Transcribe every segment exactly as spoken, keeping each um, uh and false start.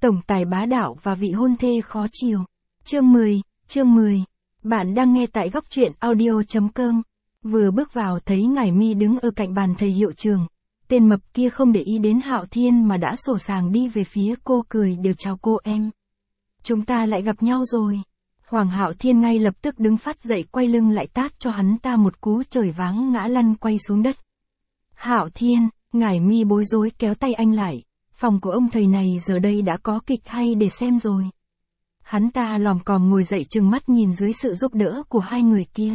Tổng tài bá đạo và vị hôn thê khó chiều. Chương mười, chương mười. Bạn đang nghe tại góc truyện audio chấm com. Vừa bước vào thấy Ngải Mi đứng ở cạnh bàn thầy hiệu trưởng. Tên mập kia không để ý đến Hạo Thiên mà đã sổ sàng đi về phía cô, cười đều chào cô em. Chúng ta lại gặp nhau rồi. Hoàng Hạo Thiên ngay lập tức đứng phát dậy, quay lưng lại tát cho hắn ta một cú trời váng, ngã lăn quay xuống đất. Hạo Thiên, Ngải Mi bối rối kéo tay anh lại. Phòng của ông thầy này giờ đây đã có kịch hay để xem rồi. Hắn ta lòm còm ngồi dậy trừng mắt nhìn dưới sự giúp đỡ của hai người kia.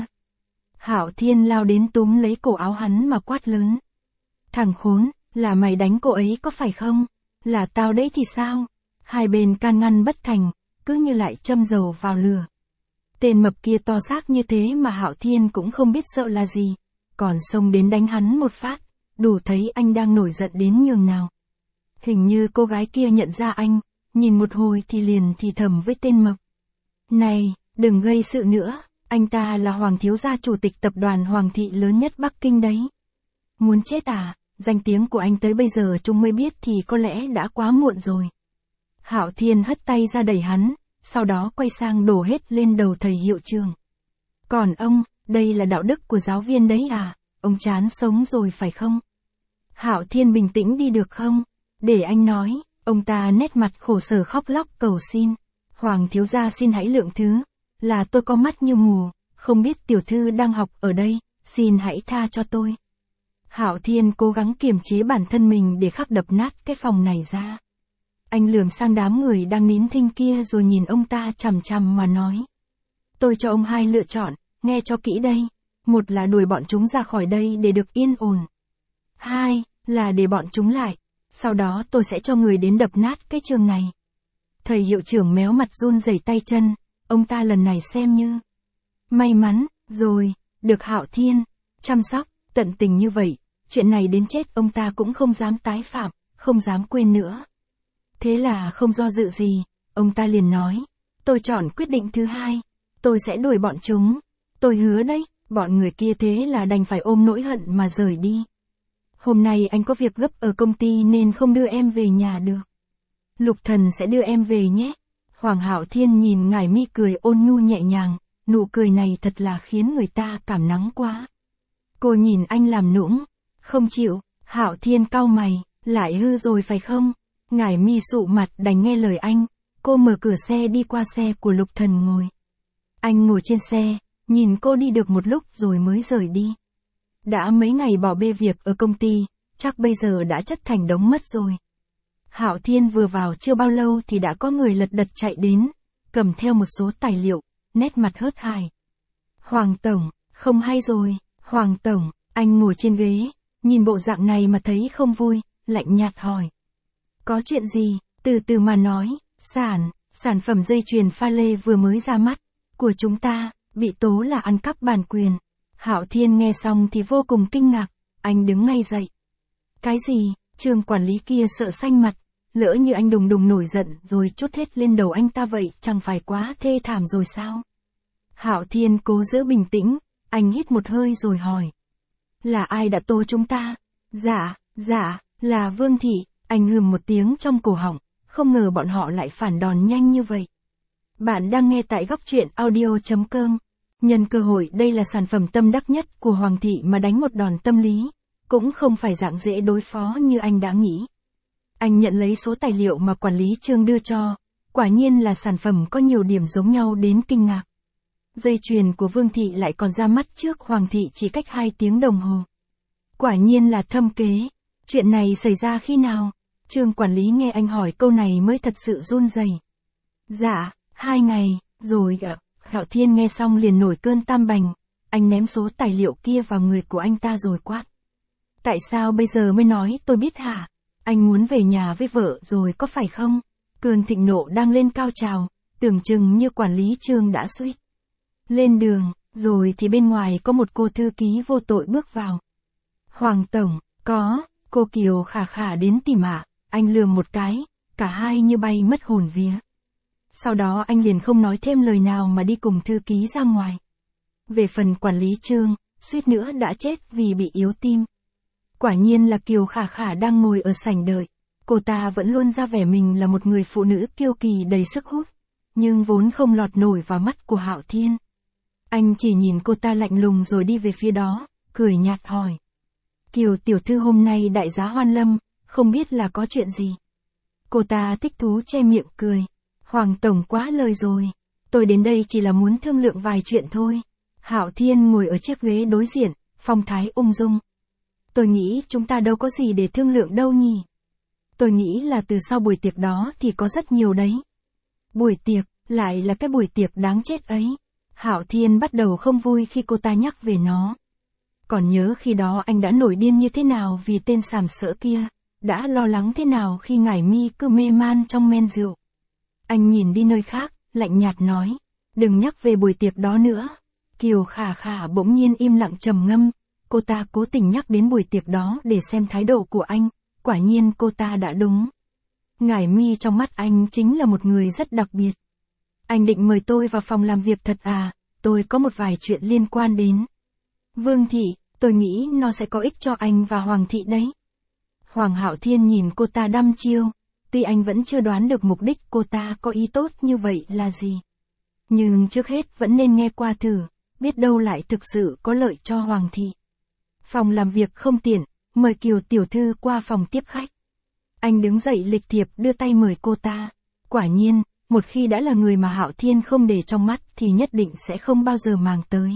Hạo Thiên lao đến túm lấy cổ áo hắn mà quát lớn. Thằng khốn, là mày đánh cô ấy có phải không? Là tao đấy thì sao? Hai bên can ngăn bất thành, cứ như lại châm dầu vào lửa. Tên mập kia to xác như thế mà Hạo Thiên cũng không biết sợ là gì, còn xông đến đánh hắn một phát, đủ thấy anh đang nổi giận đến nhường nào. Hình như cô gái kia nhận ra anh, nhìn một hồi thì liền thì thầm với tên mập. Này, đừng gây sự nữa, anh ta là Hoàng thiếu gia chủ tịch tập đoàn Hoàng thị lớn nhất Bắc Kinh đấy. Muốn chết à, danh tiếng của anh tới bây giờ chúng mới biết thì có lẽ đã quá muộn rồi. Hạo Thiên hất tay ra đẩy hắn, sau đó quay sang đổ hết lên đầu thầy hiệu trưởng. Còn ông, đây là đạo đức của giáo viên đấy à, ông chán sống rồi phải không? Hạo Thiên bình tĩnh đi được không? Để anh nói, ông ta nét mặt khổ sở khóc lóc cầu xin. Hoàng thiếu gia xin hãy lượng thứ, là tôi có mắt như mù, không biết tiểu thư đang học ở đây, xin hãy tha cho tôi. Hạo Thiên cố gắng kiềm chế bản thân mình để khắc đập nát cái phòng này ra. Anh lườm sang đám người đang nín thinh kia rồi nhìn ông ta chằm chằm mà nói. Tôi cho ông hai lựa chọn, nghe cho kỹ đây. Một là đuổi bọn chúng ra khỏi đây để được yên ổn. Hai, là để bọn chúng lại. Sau đó tôi sẽ cho người đến đập nát cái trường này. Thầy hiệu trưởng méo mặt run rẩy tay chân, ông ta lần này xem như may mắn, rồi, được Hạo Thiên chăm sóc, tận tình như vậy, chuyện này đến chết ông ta cũng không dám tái phạm, không dám quên nữa. Thế là không do dự gì, ông ta liền nói, tôi chọn quyết định thứ hai, tôi sẽ đuổi bọn chúng, tôi hứa đấy, bọn người kia thế là đành phải ôm nỗi hận mà rời đi. Hôm nay anh có việc gấp ở công ty nên không đưa em về nhà được. Lục Thần sẽ đưa em về nhé. Hoàng Hạo Thiên nhìn Ngải Mi cười ôn nhu nhẹ nhàng, nụ cười này thật là khiến người ta cảm nắng quá. Cô nhìn anh làm nũng, không chịu, Hạo Thiên cau mày, lại hư rồi phải không? Ngải Mi sụ mặt đành nghe lời anh, cô mở cửa xe đi qua xe của Lục Thần ngồi. Anh ngồi trên xe, nhìn cô đi được một lúc rồi mới rời đi. Đã mấy ngày bỏ bê việc ở công ty, chắc bây giờ đã chất thành đống mất rồi. Hạo Thiên vừa vào chưa bao lâu thì đã có người lật đật chạy đến, cầm theo một số tài liệu, nét mặt hớt hải. Hoàng Tổng, không hay rồi, Hoàng Tổng, anh ngồi trên ghế, nhìn bộ dạng này mà thấy không vui, lạnh nhạt hỏi. Có chuyện gì, từ từ mà nói, sản, sản phẩm dây chuyền pha lê vừa mới ra mắt, của chúng ta, bị tố là ăn cắp bản quyền. Hạo Thiên nghe xong thì vô cùng kinh ngạc, anh đứng ngay dậy. Cái gì, Trương quản lý kia sợ xanh mặt, lỡ như anh đùng đùng nổi giận rồi trút hết lên đầu anh ta vậy, chẳng phải quá thê thảm rồi sao? Hạo Thiên cố giữ bình tĩnh, anh hít một hơi rồi hỏi. Là ai đã tố chúng ta? Dạ, dạ, là Vương Thị, anh hừm một tiếng trong cổ họng, không ngờ bọn họ lại phản đòn nhanh như vậy. Bạn đang nghe tại góc truyện audio chấm com. Nhân cơ hội đây là sản phẩm tâm đắc nhất của Hoàng thị mà đánh một đòn tâm lý, cũng không phải dạng dễ đối phó như anh đã nghĩ. Anh nhận lấy số tài liệu mà quản lý Trương đưa cho, quả nhiên là sản phẩm có nhiều điểm giống nhau đến kinh ngạc. Dây chuyền của Vương thị lại còn ra mắt trước Hoàng thị chỉ cách hai tiếng đồng hồ. Quả nhiên là thâm kế, chuyện này xảy ra khi nào? Trương quản lý nghe anh hỏi câu này mới thật sự run rẩy. Dạ, hai ngày, rồi ạ. Hạo Thiên nghe xong liền nổi cơn tam bành, anh ném số tài liệu kia vào người của anh ta rồi quát. Tại sao bây giờ mới nói tôi biết hả? Anh muốn về nhà với vợ rồi có phải không? Cơn thịnh nộ đang lên cao trào, tưởng chừng như quản lý Trương đã suýt lên đường, rồi thì bên ngoài có một cô thư ký vô tội bước vào. Hoàng Tổng, có, cô Kiều khả khả đến tìm ạ, anh lườm một cái, cả hai như bay mất hồn vía. Sau đó anh liền không nói thêm lời nào mà đi cùng thư ký ra ngoài. Về phần quản lý Trương, suýt nữa đã chết vì bị yếu tim. Quả nhiên là Kiều Khả Khả đang ngồi ở sảnh đợi. Cô ta vẫn luôn ra vẻ mình là một người phụ nữ kiêu kỳ đầy sức hút, nhưng vốn không lọt nổi vào mắt của Hạo Thiên. Anh chỉ nhìn cô ta lạnh lùng rồi đi về phía đó, cười nhạt hỏi. Kiều tiểu thư hôm nay đại giá hoan lâm, không biết là có chuyện gì. Cô ta thích thú che miệng cười. Hoàng tổng quá lời rồi. Tôi đến đây chỉ là muốn thương lượng vài chuyện thôi. Hạo Thiên ngồi ở chiếc ghế đối diện, phong thái ung dung. Tôi nghĩ chúng ta đâu có gì để thương lượng đâu nhỉ. Tôi nghĩ là từ sau buổi tiệc đó thì có rất nhiều đấy. Buổi tiệc, lại là cái buổi tiệc đáng chết ấy. Hạo Thiên bắt đầu không vui khi cô ta nhắc về nó. Còn nhớ khi đó anh đã nổi điên như thế nào vì tên sàm sỡ kia, đã lo lắng thế nào khi Ngải Mi cứ mê man trong men rượu. Anh nhìn đi nơi khác, lạnh nhạt nói, đừng nhắc về buổi tiệc đó nữa. Kiều Khả Khả bỗng nhiên im lặng trầm ngâm, cô ta cố tình nhắc đến buổi tiệc đó để xem thái độ của anh, quả nhiên cô ta đã đúng. Ngải Mi trong mắt anh chính là một người rất đặc biệt. Anh định mời tôi vào phòng làm việc thật à, tôi có một vài chuyện liên quan đến Vương Thị, tôi nghĩ nó sẽ có ích cho anh và Hoàng Thị đấy. Hoàng Hạo Thiên nhìn cô ta đăm chiêu, tuy anh vẫn chưa đoán được mục đích cô ta có ý tốt như vậy là gì. Nhưng trước hết vẫn nên nghe qua thử, biết đâu lại thực sự có lợi cho Hoàng Thị. Phòng làm việc không tiện, mời Kiều tiểu thư qua phòng tiếp khách. Anh đứng dậy lịch thiệp đưa tay mời cô ta. Quả nhiên, một khi đã là người mà Hạo Thiên không để trong mắt thì nhất định sẽ không bao giờ màng tới.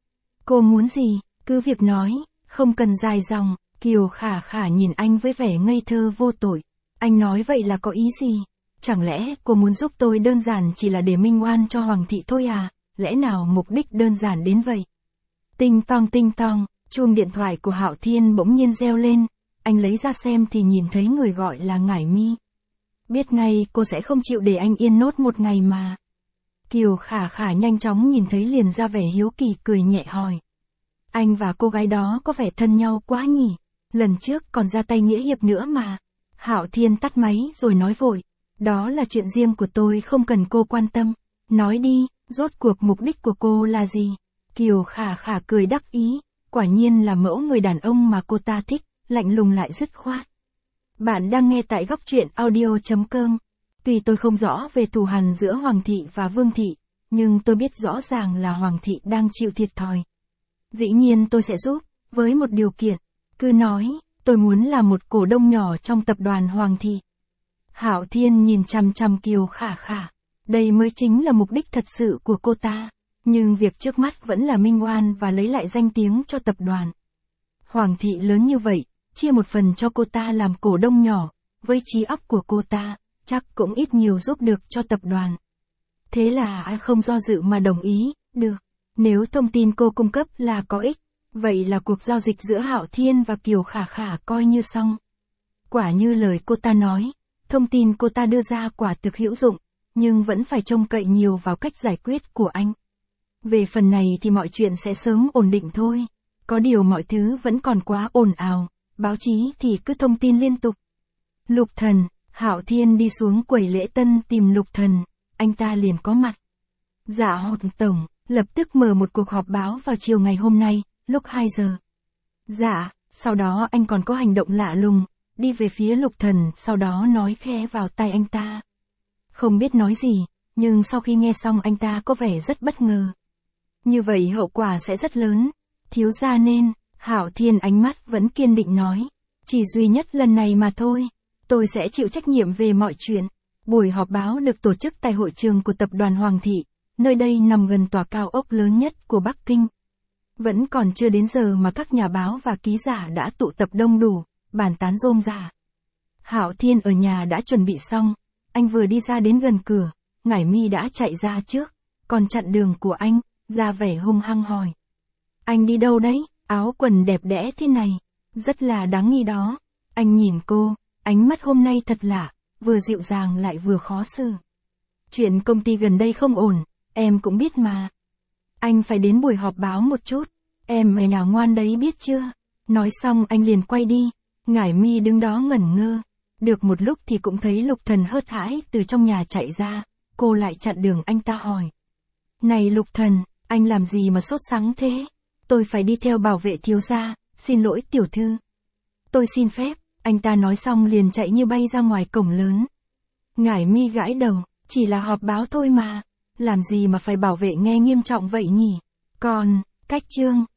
Cô muốn gì, cứ việc nói, không cần dài dòng. Kiều Khả Khả nhìn anh với vẻ ngây thơ vô tội. Anh nói vậy là có ý gì? Chẳng lẽ cô muốn giúp tôi đơn giản chỉ là để minh oan cho Hoàng Thị thôi à? Lẽ nào mục đích đơn giản đến vậy? Tinh tong tinh tong, chuông điện thoại của Hạo Thiên bỗng nhiên reo lên. Anh lấy ra xem thì nhìn thấy người gọi là Ngải Mi. Biết ngay cô sẽ không chịu để anh yên nốt một ngày mà. Kiều Khả Khả nhanh chóng nhìn thấy liền ra vẻ hiếu kỳ cười nhẹ hỏi. Anh và cô gái đó có vẻ thân nhau quá nhỉ? Lần trước còn ra tay nghĩa hiệp nữa mà. Hạo Thiên tắt máy rồi nói vội. Đó là chuyện riêng của tôi không cần cô quan tâm. Nói đi, rốt cuộc mục đích của cô là gì? Kiều Khả Khả cười đắc ý. Quả nhiên là mẫu người đàn ông mà cô ta thích, lạnh lùng lại dứt khoát. Bạn đang nghe tại góc truyện audio chấm com. Tuy tôi không rõ về thù hằn giữa Hoàng Thị và Vương Thị, nhưng tôi biết rõ ràng là Hoàng Thị đang chịu thiệt thòi. Dĩ nhiên tôi sẽ giúp, với một điều kiện. Cứ nói, tôi muốn là một cổ đông nhỏ trong tập đoàn Hoàng Thị. Hạo Thiên nhìn chằm chằm Kiều Khả Khả. Đây mới chính là mục đích thật sự của cô ta. Nhưng việc trước mắt vẫn là minh oan và lấy lại danh tiếng cho tập đoàn. Hoàng Thị lớn như vậy, chia một phần cho cô ta làm cổ đông nhỏ, với trí óc của cô ta, chắc cũng ít nhiều giúp được cho tập đoàn. Thế là ai không do dự mà đồng ý, được. Nếu thông tin cô cung cấp là có ích, vậy là cuộc giao dịch giữa Hạo Thiên và Kiều Khả Khả coi như xong. Quả như lời cô ta nói, thông tin cô ta đưa ra quả thực hữu dụng, nhưng vẫn phải trông cậy nhiều vào cách giải quyết của anh. Về phần này thì mọi chuyện sẽ sớm ổn định thôi. Có điều mọi thứ vẫn còn quá ồn ào, báo chí thì cứ thông tin liên tục. Lục Thần, Hạo Thiên đi xuống quầy lễ tân tìm Lục Thần, anh ta liền có mặt. Dạ Hột Tổng, lập tức mở một cuộc họp báo vào chiều ngày hôm nay, lúc hai giờ. Dạ, sau đó anh còn có hành động lạ lùng, đi về phía Lục Thần, sau đó nói khẽ vào tai anh ta. Không biết nói gì, nhưng sau khi nghe xong anh ta có vẻ rất bất ngờ. Như vậy hậu quả sẽ rất lớn, thiếu gia nên, Hạo Thiên ánh mắt vẫn kiên định nói. Chỉ duy nhất lần này mà thôi, tôi sẽ chịu trách nhiệm về mọi chuyện. Buổi họp báo được tổ chức tại hội trường của tập đoàn Hoàng Thị, nơi đây nằm gần tòa cao ốc lớn nhất của Bắc Kinh. Vẫn còn chưa đến giờ mà các nhà báo và ký giả đã tụ tập đông đủ, bàn tán rôm rả. Hạo Thiên ở nhà đã chuẩn bị xong, anh vừa đi ra đến gần cửa, Ngải Mi đã chạy ra trước, còn chặn đường của anh, ra vẻ hung hăng hỏi. Anh đi đâu đấy, áo quần đẹp đẽ thế này, rất là đáng nghi đó. Anh nhìn cô, ánh mắt hôm nay thật lạ, vừa dịu dàng lại vừa khó xử. Chuyện công ty gần đây không ổn, em cũng biết mà. Anh phải đến buổi họp báo một chút, em ở nhà ngoan đấy biết chưa? Nói xong anh liền quay đi, Ngải Mi đứng đó ngẩn ngơ. Được một lúc thì cũng thấy Lục Thần hớt hãi từ trong nhà chạy ra, cô lại chặn đường anh ta hỏi. Này Lục Thần, anh làm gì mà sốt sắng thế? Tôi phải đi theo bảo vệ thiếu gia, xin lỗi tiểu thư. Tôi xin phép, Anh ta nói xong liền chạy như bay ra ngoài cổng lớn. Ngải Mi gãi đầu, chỉ là họp báo thôi mà. Làm gì mà phải bảo vệ nghe nghiêm trọng vậy nhỉ? Còn, cách chương.